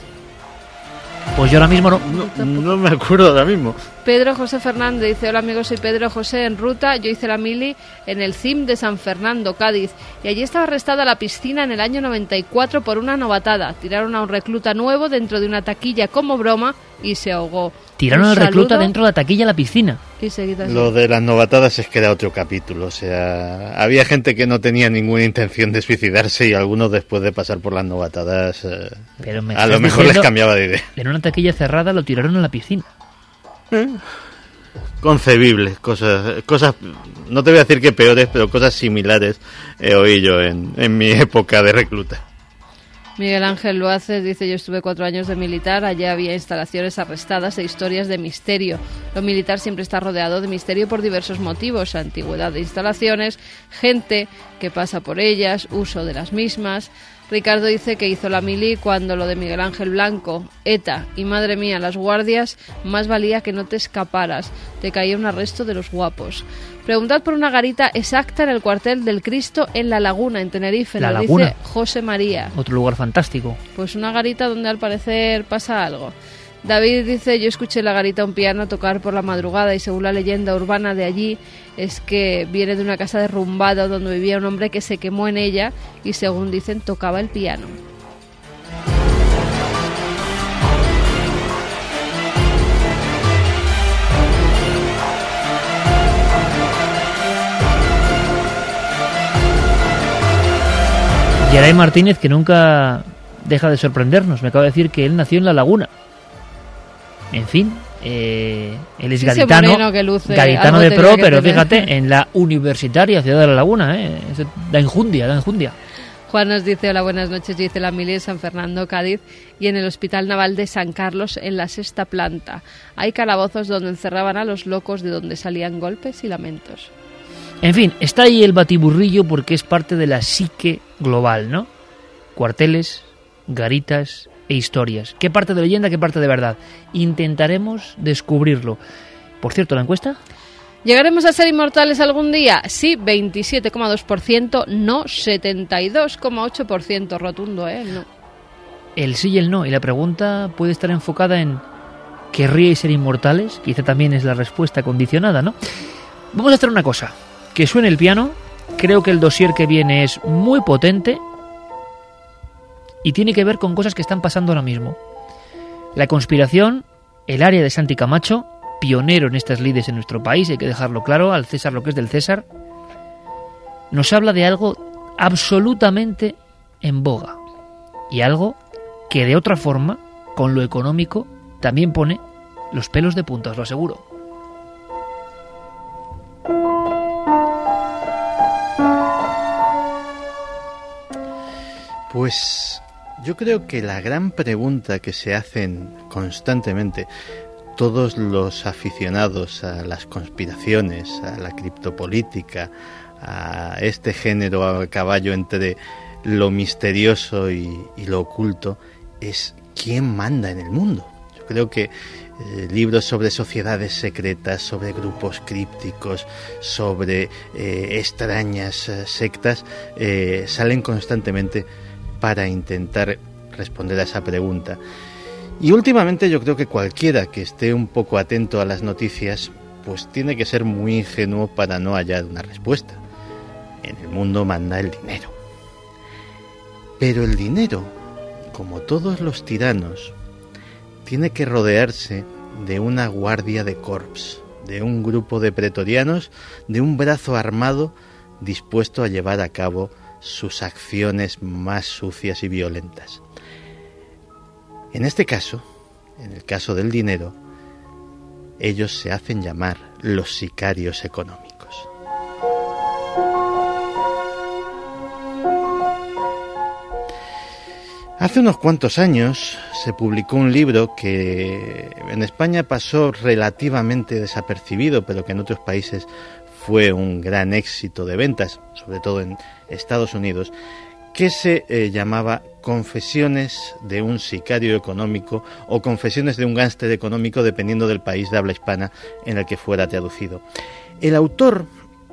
Pues yo ahora mismo no. No, no me acuerdo ahora mismo. Pedro José Fernández dice: hola amigos, soy Pedro José en ruta. Yo hice la mili en el C I M de San Fernando, Cádiz, y allí estaba arrestada la piscina en el año noventa y cuatro por una novatada. Tiraron a un recluta nuevo dentro de una taquilla como broma y se ahogó. Tiraron al recluta dentro de la taquilla a la piscina. Y seguida así. Lo de las novatadas es que era otro capítulo. O sea, había gente que no tenía ninguna intención de suicidarse y algunos después de pasar por las novatadas eh, Pero me a lo mejor les cambiaba de idea. En una taquilla cerrada lo tiraron a la piscina. ¿Eh? Concebibles, cosas, cosas, no te voy a decir que peores, pero cosas similares he oído yo en, en mi época de recluta. Miguel Ángel Loaces dice: yo estuve cuatro años de militar, allí había instalaciones arrestadas e historias de misterio. Lo militar siempre está rodeado de misterio por diversos motivos: antigüedad de instalaciones, gente que pasa por ellas, uso de las mismas. Ricardo dice que hizo la mili cuando lo de Miguel Ángel Blanco, ETA y madre mía, las guardias, más valía que no te escaparas, te caía un arresto de los guapos. Preguntad por una garita exacta en el cuartel del Cristo en La Laguna, en Tenerife, La nos Laguna. dice José María. Otro lugar fantástico. Pues una garita donde al parecer pasa algo. David dice: yo escuché la garita un piano tocar por la madrugada y según la leyenda urbana de allí es que viene de una casa derrumbada donde vivía un hombre que se quemó en ella y según dicen tocaba el piano. Yaray Martínez, que nunca deja de sorprendernos, me acaba de decir que él nació en La Laguna. En fin, eh, él es gaditano, que luce, gaditano de pro, pero tener. Fíjate, en la universitaria ciudad de La Laguna, eh, eso da enjundia, da enjundia. Juan nos dice: hola, buenas noches, yo hice la mili en San Fernando, Cádiz, y en el Hospital Naval de San Carlos, en la sexta planta. Hay calabozos donde encerraban a los locos, de donde salían golpes y lamentos. En fin, está ahí el batiburrillo porque es parte de la psique global, ¿no? Cuarteles, garitas e historias. ¿Qué parte de leyenda, qué parte de verdad? Intentaremos descubrirlo. Por cierto, ¿la encuesta? ¿Llegaremos a ser inmortales algún día? Sí, veintisiete coma dos por ciento, no setenta y dos coma ocho por ciento, rotundo, ¿eh? No. El sí y el no. Y la pregunta puede estar enfocada en ¿Querríais ser inmortales? Quizá también es la respuesta condicionada, ¿no? Vamos a hacer una cosa, que suene el piano. Creo que el dossier que viene es muy potente y tiene que ver con cosas que están pasando ahora mismo. La conspiración, el área de Santi Camacho, pionero en estas lides en nuestro país, hay que dejarlo claro, al César lo que es del César, nos habla de algo absolutamente en boga y algo que de otra forma, con lo económico, también pone los pelos de punta, os lo aseguro. Pues yo creo que la gran pregunta que se hacen constantemente todos los aficionados a las conspiraciones, a la criptopolítica, a este género a caballo entre lo misterioso y, y lo oculto, es ¿quién manda en el mundo? Yo creo que eh, libros sobre sociedades secretas, sobre grupos crípticos, sobre eh, extrañas eh, sectas, eh, salen constantemente para intentar responder a esa pregunta. Y últimamente yo creo que cualquiera que esté un poco atento a las noticias, pues tiene que ser muy ingenuo para no hallar una respuesta. En el mundo manda el dinero. Pero el dinero, como todos los tiranos, tiene que rodearse de una guardia de corps, de un grupo de pretorianos, de un brazo armado dispuesto a llevar a cabo sus acciones más sucias y violentas. En este caso, en el caso del dinero, ellos se hacen llamar los sicarios económicos. Hace unos cuantos años se publicó un libro que en España pasó relativamente desapercibido, pero que en otros países fue un gran éxito de ventas, sobre todo en Estados Unidos, que se eh, llamaba Confesiones de un sicario económico o Confesiones de un gángster económico, dependiendo del país de habla hispana en el que fuera traducido. El autor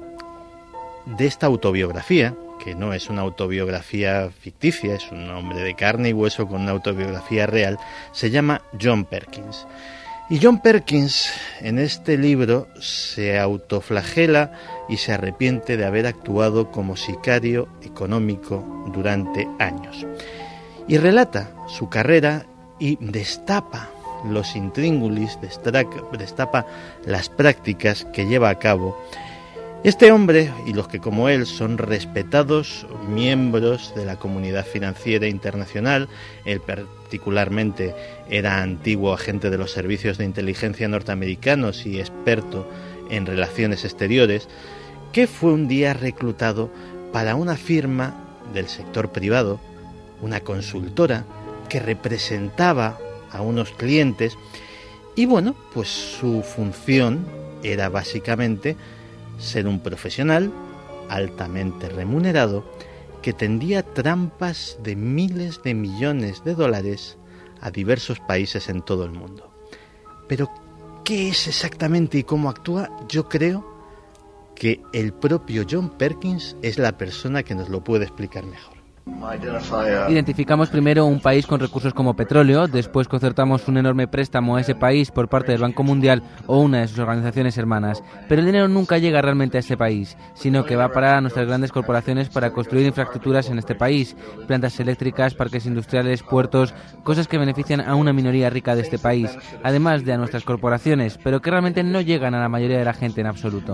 de esta autobiografía, que no es una autobiografía ficticia, es un hombre de carne y hueso con una autobiografía real, se llama John Perkins. Y John Perkins en este libro se autoflagela y se arrepiente de haber actuado como sicario económico durante años. Y relata su carrera y destapa los intríngulis, destapa las prácticas que lleva a cabo este hombre y los que como él son respetados miembros de la comunidad financiera internacional. Él particularmente era antiguo agente de los servicios de inteligencia norteamericanos y experto en relaciones exteriores, que fue un día reclutado para una firma del sector privado, una consultora que representaba a unos clientes y bueno, pues su función era básicamente ser un profesional altamente remunerado que tendía trampas de miles de millones de dólares a diversos países en todo el mundo. Pero, ¿qué es exactamente y cómo actúa? Yo creo que el propio John Perkins es la persona que nos lo puede explicar mejor. Identificamos primero un país con recursos como petróleo, después concertamos un enorme préstamo a ese país por parte del Banco Mundial o una de sus organizaciones hermanas, pero el dinero nunca llega realmente a ese país, sino que va a parar a nuestras grandes corporaciones para construir infraestructuras en este país, plantas eléctricas, parques industriales, puertos, cosas que benefician a una minoría rica de este país, además de a nuestras corporaciones, pero que realmente no llegan a la mayoría de la gente en absoluto.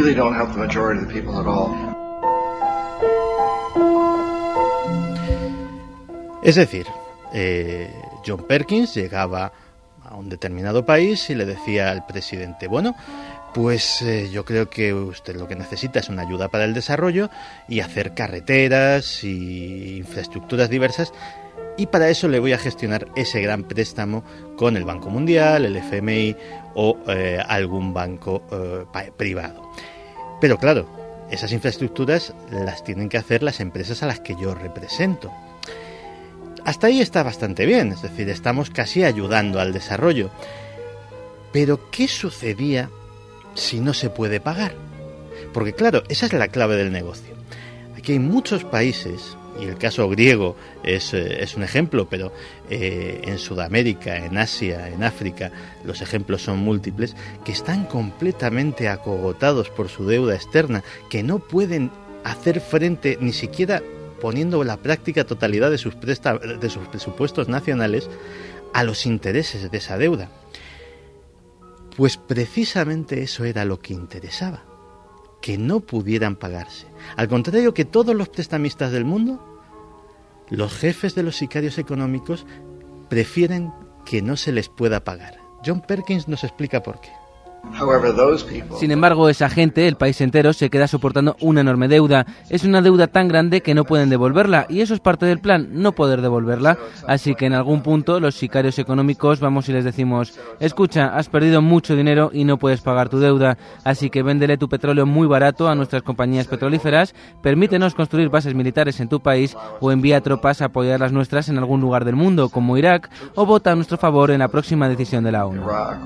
Es decir, eh, John Perkins llegaba a un determinado país y le decía al presidente, bueno, pues eh, yo creo que usted lo que necesita es una ayuda para el desarrollo y hacer carreteras y infraestructuras diversas, y para eso le voy a gestionar ese gran préstamo con el Banco Mundial, el F M I o eh, algún banco eh, privado. Pero claro, esas infraestructuras las tienen que hacer las empresas a las que yo represento. Hasta ahí está bastante bien, es decir, estamos casi ayudando al desarrollo. Pero, ¿qué sucedía si no se puede pagar? Porque claro, esa es la clave del negocio. Aquí hay muchos países, y el caso griego es, eh, es un ejemplo, pero eh, en Sudamérica, en Asia, en África, los ejemplos son múltiples, que están completamente acogotados por su deuda externa, que no pueden hacer frente, ni siquiera poniendo la práctica totalidad de sus, presta, de sus presupuestos nacionales, a los intereses de esa deuda. Pues precisamente eso era lo que interesaba, que no pudieran pagarse. Al contrario que todos los prestamistas del mundo, los jefes de los sicarios económicos prefieren que no se les pueda pagar. John Perkins nos explica por qué. Sin embargo, esa gente, el país entero, se queda soportando una enorme deuda. Es una deuda tan grande que no pueden devolverla, y eso es parte del plan, no poder devolverla. Así que en algún punto los sicarios económicos vamos y les decimos: escucha, has perdido mucho dinero y no puedes pagar tu deuda, así que véndele tu petróleo muy barato a nuestras compañías petrolíferas, permítenos construir bases militares en tu país o envía tropas a apoyar las nuestras en algún lugar del mundo, como Irak, o vota a nuestro favor en la próxima decisión de la ONU.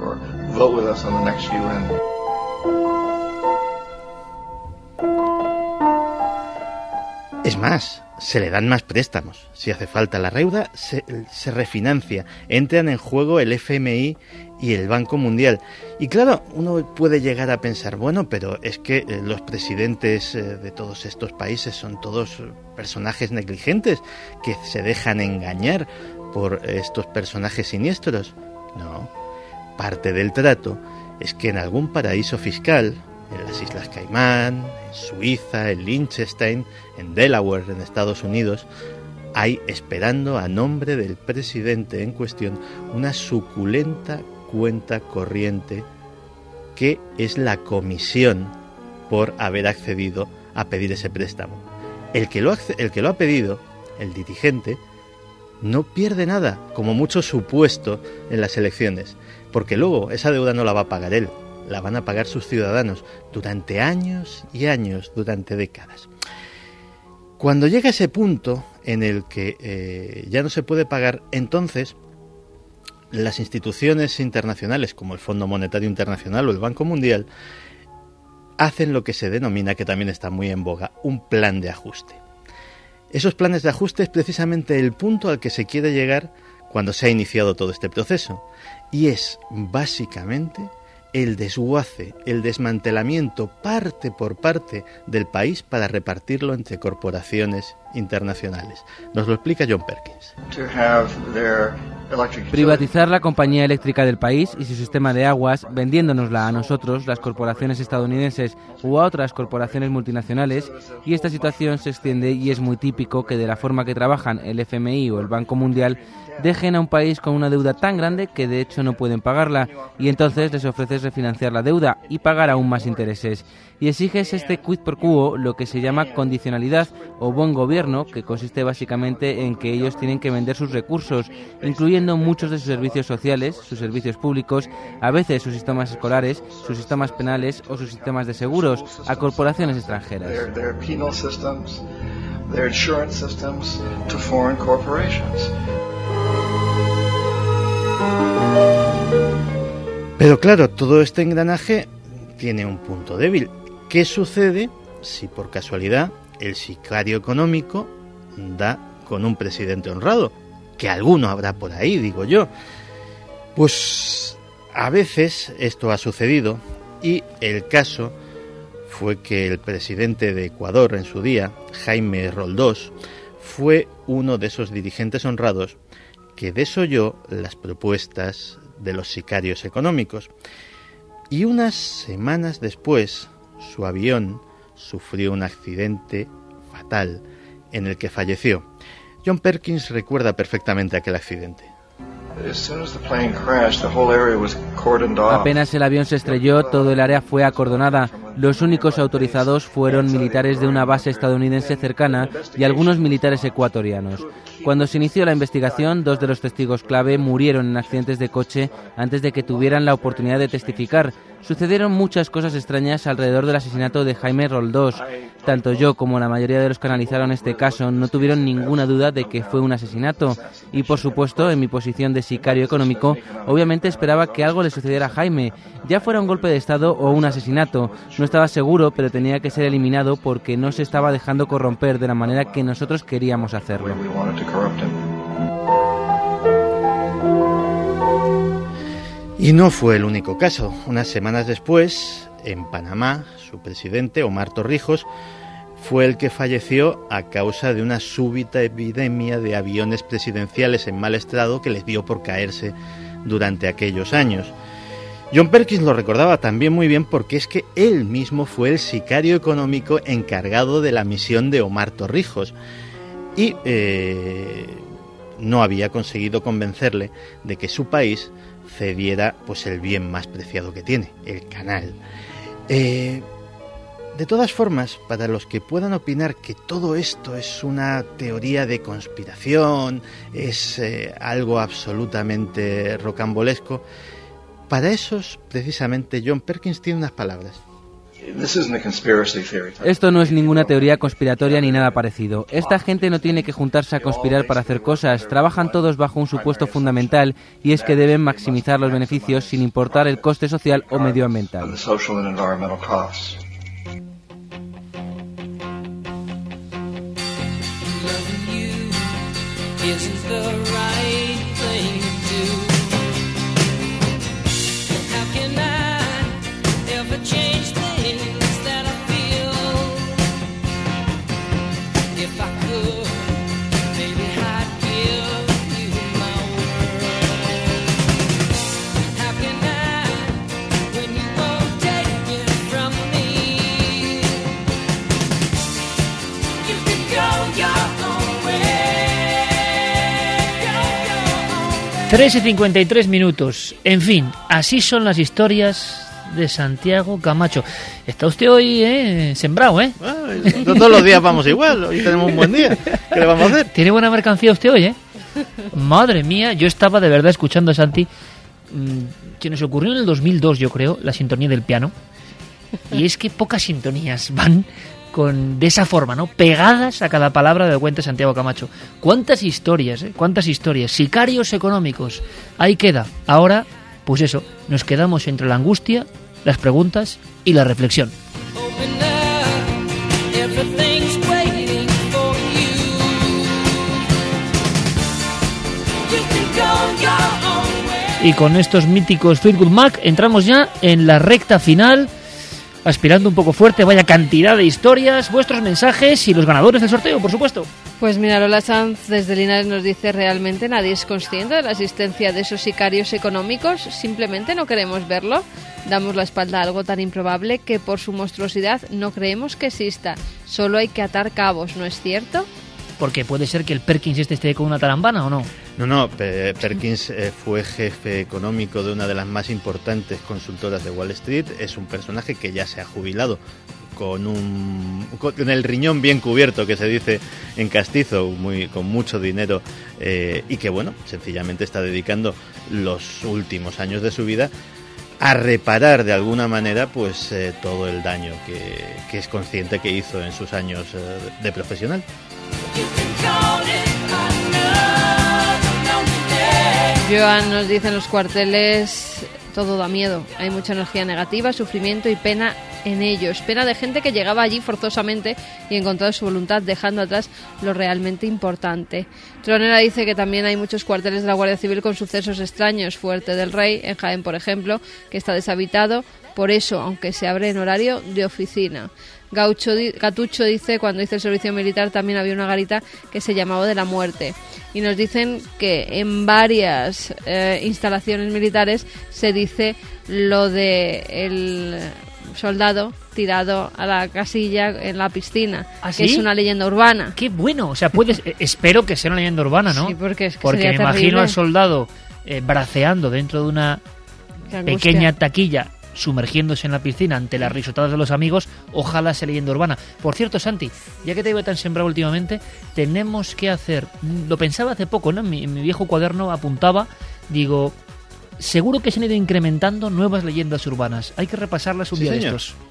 Es más, se le dan más préstamos. Si hace falta la deuda, se, se refinancia. Entran en juego el F M I y el Banco Mundial. Y claro, uno puede llegar a pensar, bueno, pero es que los presidentes de todos estos países son todos personajes negligentes que se dejan engañar por estos personajes siniestros. No, parte del trato es que en algún paraíso fiscal, en las Islas Caimán, en Suiza, en Liechtenstein, en Delaware, en Estados Unidos, hay, esperando a nombre del presidente en cuestión, una suculenta cuenta corriente que es la comisión por haber accedido a pedir ese préstamo. El que lo ha, el que lo ha pedido, el dirigente, no pierde nada, como mucho supuesto en las elecciones, porque luego esa deuda no la va a pagar él, la van a pagar sus ciudadanos durante años y años, durante décadas. Cuando llega ese punto en el que eh, ya no se puede pagar, entonces las instituciones internacionales como el Fondo Monetario Internacional o el Banco Mundial hacen lo que se denomina, que también está muy en boga, un plan de ajuste. Esos planes de ajuste es precisamente el punto al que se quiere llegar cuando se ha iniciado todo este proceso, y es básicamente el desguace, el desmantelamiento parte por parte del país para repartirlo entre corporaciones internacionales. Nos lo explica John Perkins. Privatizar la compañía eléctrica del país y su sistema de aguas, vendiéndonosla a nosotros, las corporaciones estadounidenses u a otras corporaciones multinacionales, y esta situación se extiende y es muy típico que de la forma que trabajan el F M I o el Banco Mundial dejen a un país con una deuda tan grande que de hecho no pueden pagarla, y entonces les ofreces refinanciar la deuda y pagar aún más intereses. Y exiges este quid pro quo, lo que se llama condicionalidad o buen gobierno, que consiste básicamente en que ellos tienen que vender sus recursos, incluyendo muchos de sus servicios sociales, sus servicios públicos, a veces sus sistemas escolares, sus sistemas penales o sus sistemas de seguros, a corporaciones extranjeras. Pero claro, todo este engranaje tiene un punto débil. ¿Qué sucede si por casualidad el sicario económico da con un presidente honrado? Que alguno habrá por ahí, digo yo. Pues a veces esto ha sucedido, y el caso fue que el presidente de Ecuador en su día, Jaime Roldós, fue uno de esos dirigentes honrados que desoyó las propuestas de los sicarios económicos. Y unas semanas después, su avión sufrió un accidente fatal en el que falleció. John Perkins recuerda perfectamente aquel accidente. Apenas el avión se estrelló, todo el área fue acordonada. Los únicos autorizados fueron militares de una base estadounidense cercana y algunos militares ecuatorianos. Cuando se inició la investigación, dos de los testigos clave murieron en accidentes de coche antes de que tuvieran la oportunidad de testificar. Sucedieron muchas cosas extrañas alrededor del asesinato de Jaime Roldós. Tanto yo como la mayoría de los que analizaron este caso no tuvieron ninguna duda de que fue un asesinato. Y por supuesto, en mi posición de sicario económico, obviamente esperaba que algo le sucediera a Jaime, ya fuera un golpe de estado o un asesinato. No estaba seguro, pero tenía que ser eliminado porque no se estaba dejando corromper de la manera que nosotros queríamos hacerlo. Y no fue el único caso. Unas semanas después, en Panamá, su presidente, Omar Torrijos, fue el que falleció a causa de una súbita epidemia de aviones presidenciales en mal estado que les dio por caerse durante aquellos años. John Perkins lo recordaba también muy bien porque es que él mismo fue el sicario económico encargado de la misión de Omar Torrijos y eh, no había conseguido convencerle de que su país cediera pues el bien más preciado que tiene, el canal. Eh, de todas formas, para los que puedan opinar que todo esto es una teoría de conspiración, es eh, algo absolutamente rocambolesco, para esos precisamente John Perkins tiene unas palabras. Esto no es ninguna teoría conspiratoria ni nada parecido. Esta gente no tiene que juntarse a conspirar para hacer cosas. Trabajan todos bajo un supuesto fundamental y es que deben maximizar los beneficios sin importar el coste social o medioambiental. tres y cincuenta y tres minutos. En fin, así son las historias de Santiago Camacho. Está usted hoy eh, sembrado, ¿eh? Bueno, todos los días vamos igual. Hoy tenemos un buen día. ¿Qué le vamos a hacer? Tiene buena mercancía usted hoy, ¿eh? Madre mía, yo estaba de verdad escuchando a Santi. Se nos ocurrió en el dos mil dos, yo creo, la sintonía del piano. Y es que pocas sintonías van con de esa forma, ¿no? Pegadas a cada palabra de cuenta Santiago Camacho. ¿Cuántas historias, eh? ¿Cuántas historias? Sicarios económicos. Ahí queda. Ahora, pues eso, nos quedamos entre la angustia, las preguntas y la reflexión. Y con estos míticos Fleetwood Mac entramos ya en la recta final, aspirando un poco fuerte, vaya cantidad de historias, vuestros mensajes y los ganadores del sorteo, por supuesto. Pues mira, Lola Sanz desde Linares nos dice: realmente nadie es consciente de la existencia de esos sicarios económicos, simplemente no queremos verlo, damos la espalda a algo tan improbable que por su monstruosidad no creemos que exista, solo hay que atar cabos, ¿no es cierto? Porque puede ser que el Perkins este esté con una tarambana, ¿o no? No, no, Perkins eh, fue jefe económico de una de las más importantes consultoras de Wall Street, es un personaje que ya se ha jubilado con un con el riñón bien cubierto, que se dice en castizo, muy con mucho dinero, eh, y que bueno, sencillamente está dedicando los últimos años de su vida a reparar de alguna manera pues eh, todo el daño que, que es consciente que hizo en sus años eh, de profesional. Joan nos dice en los cuarteles: todo da miedo, hay mucha energía negativa, sufrimiento y pena en ellos, pena de gente que llegaba allí forzosamente y en contra de su voluntad, dejando atrás lo realmente importante. Tronera dice que también hay muchos cuarteles de la Guardia Civil con sucesos extraños, Fuerte del Rey, en Jaén por ejemplo, que está deshabitado, por eso, aunque se abre en horario de oficina. Gaucho, Gatucho dice: cuando hice el servicio militar también había una garita que se llamaba de la muerte. Y nos dicen que en varias eh, instalaciones militares se dice lo de el soldado tirado a la casilla en la piscina, ¿Ah, que sí? es una leyenda urbana. Qué bueno, o sea, puedes, eh, espero que sea una leyenda urbana, ¿no? Sí, porque es que porque sería me terrible. imagino al soldado eh, braceando dentro de una pequeña taquilla, sumergiéndose en la piscina ante las risotadas de los amigos. Ojalá sea leyenda urbana. Por cierto, Santi, ya que te veo tan sembrado últimamente, tenemos que hacer, lo pensaba hace poco, ¿no? En mi, en mi viejo cuaderno apuntaba, digo, seguro que se han ido incrementando nuevas leyendas urbanas. Hay que repasarlas un Sí, día de señor. estos.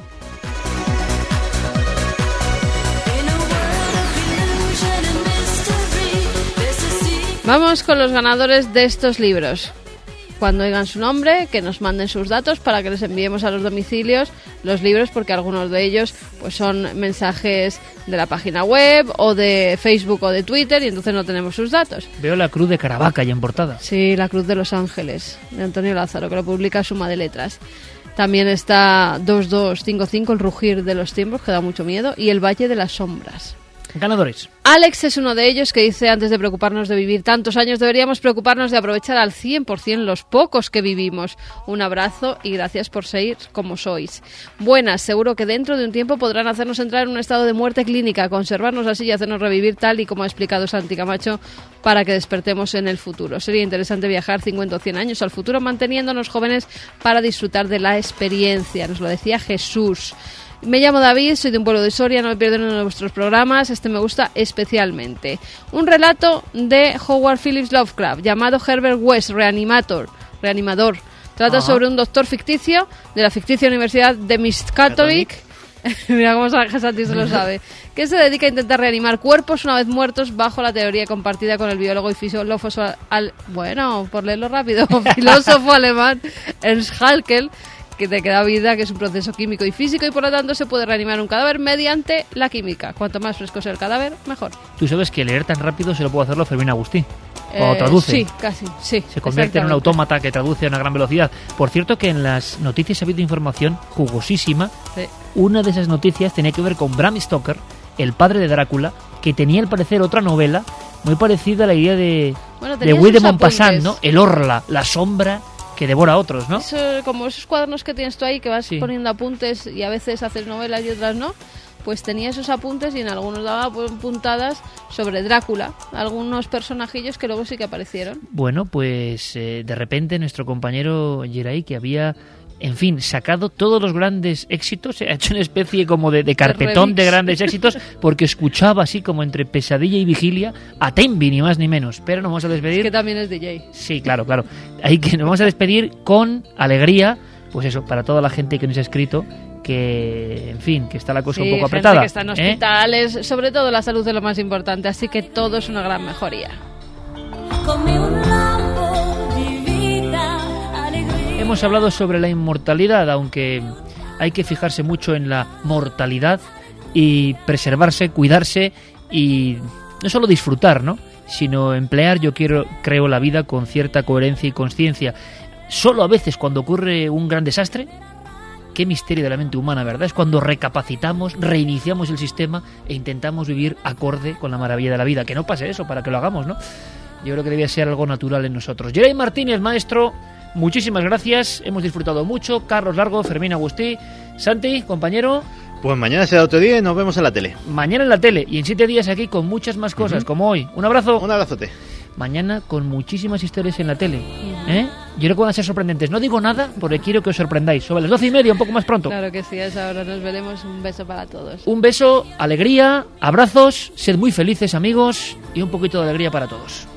Vamos con los ganadores de estos libros. Cuando oigan su nombre, que nos manden sus datos para que les enviemos a los domicilios los libros, porque algunos de ellos pues son mensajes de la página web o de Facebook o de Twitter y entonces no tenemos sus datos. Veo la cruz de Caravaca ya en portada. Sí, La Cruz de los Ángeles, de Antonio Lázaro, que lo publica Suma de Letras. También está dos dos cinco cinco, El Rugir de los Tiempos, que da mucho miedo, y El Valle de las Sombras. Ganadores. Alex es uno de ellos, que dice: antes de preocuparnos de vivir tantos años, deberíamos preocuparnos de aprovechar al cien por ciento los pocos que vivimos. Un abrazo y gracias por ser como sois. Buenas, seguro que dentro de un tiempo podrán hacernos entrar en un estado de muerte clínica, conservarnos así y hacernos revivir tal y como ha explicado Santi Camacho, para que despertemos en el futuro. Sería interesante viajar cincuenta o cien años al futuro manteniéndonos jóvenes para disfrutar de la experiencia. Nos lo decía Jesús. Me llamo David, soy de un pueblo de Soria, no me pierdo uno de vuestros programas, este me gusta especialmente. Un relato de Howard Phillips Lovecraft llamado Herbert West, Reanimator, Reanimador. Trata Ajá. sobre un doctor ficticio de la ficticia Universidad de Miskatonic. Mira cómo Santi se lo sabe. Que se dedica a intentar reanimar cuerpos una vez muertos bajo la teoría compartida con el biólogo y filósofo al, bueno, por leerlo rápido, filósofo alemán Ernst Haeckel, que te queda vida, que es un proceso químico y físico y por lo tanto se puede reanimar un cadáver mediante la química. Cuanto más fresco sea el cadáver, mejor. Tú sabes que leer tan rápido se lo puede hacerlo Fermín Agustí. Cuando Eh, traduce. Sí, casi, sí. Se convierte en un autómata que traduce a una gran velocidad. Por cierto que en las noticias ha habido información jugosísima. Sí. Una de esas noticias tenía que ver con Bram Stoker, el padre de Drácula, que tenía al parecer otra novela muy parecida a la idea de, Bueno, de tenía Guy de sus Maupassant, apuntes. ¿no? El Orla, la sombra que devora a otros, ¿no? Eso, como esos cuadernos que tienes tú ahí, que vas Sí. poniendo apuntes y a veces haces novelas y otras no, pues tenía esos apuntes y en algunos daba pues, puntadas sobre Drácula, algunos personajillos que luego sí que aparecieron. Bueno, pues eh, de repente nuestro compañero Geray, que había, en fin, sacado todos los grandes éxitos, se ha hecho una especie como de, de carpetón remix. de grandes éxitos, porque escuchaba así como entre pesadilla y vigilia a Tembi, ni más ni menos. Pero nos vamos a despedir. Es que también es D J. Sí, claro, claro. Ahí que nos vamos a despedir con alegría, pues eso, para toda la gente que nos ha escrito, que, en fin, que está la cosa Sí, un poco gente apretada. que está en ¿eh? hospitales, sobre todo la salud es lo más importante, así que todo es una gran mejoría. Hemos hablado sobre la inmortalidad, aunque hay que fijarse mucho en la mortalidad y preservarse, cuidarse y no solo disfrutar, ¿no? Sino emplear, yo quiero, creo, la vida con cierta coherencia y conciencia. Solo a veces cuando ocurre un gran desastre, qué misterio de la mente humana, ¿verdad? Es cuando recapacitamos, reiniciamos el sistema e intentamos vivir acorde con la maravilla de la vida. Que no pase eso para que lo hagamos, ¿no? Yo creo que debía ser algo natural en nosotros. Geray Martínez, maestro, muchísimas gracias. Hemos disfrutado mucho. Carlos Largo, Fermín Agustí, Santi, compañero. Pues mañana será otro día y nos vemos en la tele. Mañana en la tele y en siete días aquí con muchas más cosas, Uh-huh. como hoy. Un abrazo. Un abrazote. Mañana con muchísimas historias en la tele. ¿eh? Yo creo que van a ser sorprendentes. No digo nada porque quiero que os sorprendáis. Sobre las doce y media, un poco más pronto. Claro que sí, a esa hora nos veremos. Un beso para todos. Un beso, alegría, abrazos, sed muy felices amigos y un poquito de alegría para todos.